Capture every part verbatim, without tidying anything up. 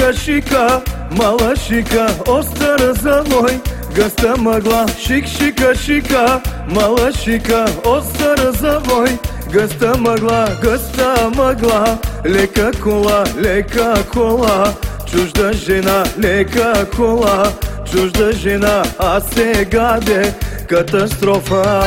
шика, шика, мала шика, остър завой, гъста мъгла. Шик, шика, шика, мала шика, остър завой, гъста мъгла, гъста мъгла. Лека кола, лека кола, чужда жена, лека кола, чужда жена, а сега де катастрофа.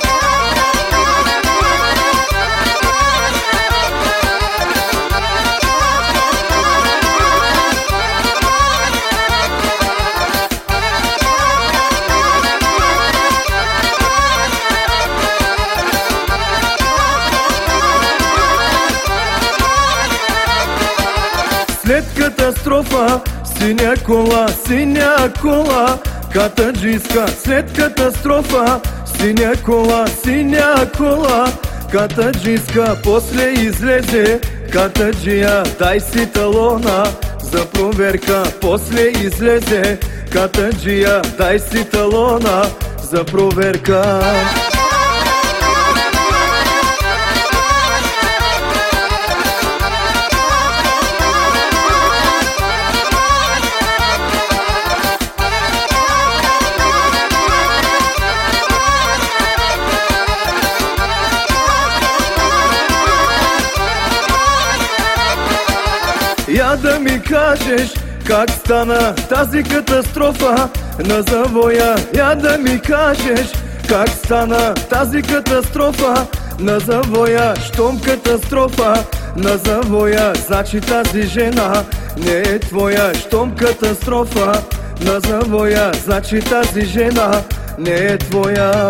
След катастрофа, синя кола, синя кола, катаджийска. След катастрофа, синя кола, синя кола, катаджийска. После излезе катаджия, дай си талона за проверка. После излезе катаджия, дай си талона за проверка. Я да ми кажеш как стана тази катастрофа на завоя. Я да ми кажеш как стана тази катастрофа на завоя. Щом катастрофа на завоя, значи тази жена не е твоя. Щом катастрофа на завоя, значи тази жена не е твоя.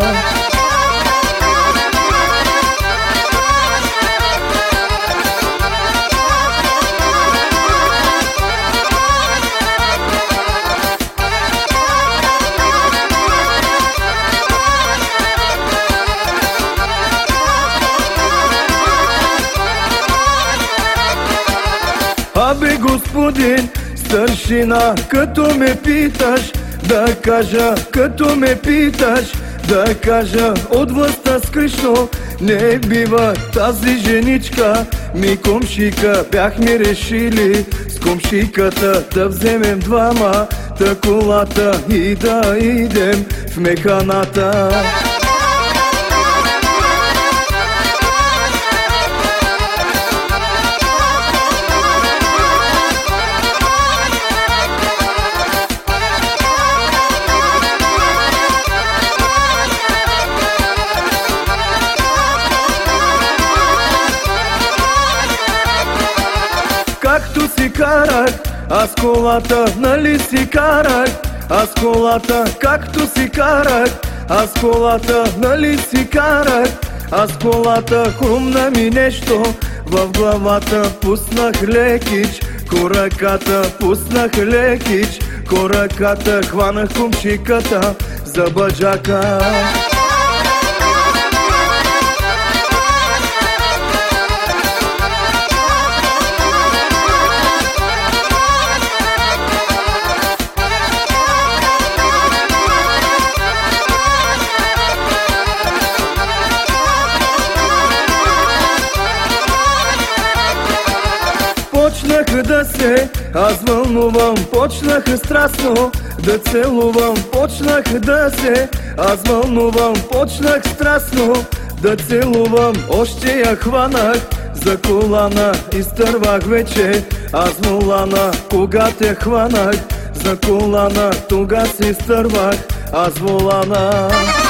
Абе господин старшина, като ме питаш да кажа, като ме питаш да кажа, от властта скришно не бива тази женичка ми комшика. Бяхме решили с комшиката да вземем двама та колата и да идем в механата. Както си карах аз колата, нали си карах аз колата. Както си карах аз колата, нали си карах аз колата. Хрумна ми нещо в главата, пуснах лекич кораката, пуснах лекич кораката, хванах комшиката за баджака. Почнах да се аз вълнувам, почнах страстно да целувам. Почнах да се аз вълнувам, почнах страстно да целувам. Още я хванах за колана, изтървах вече аз волана. Кога те хванах за колана, тога си изтървах аз волана.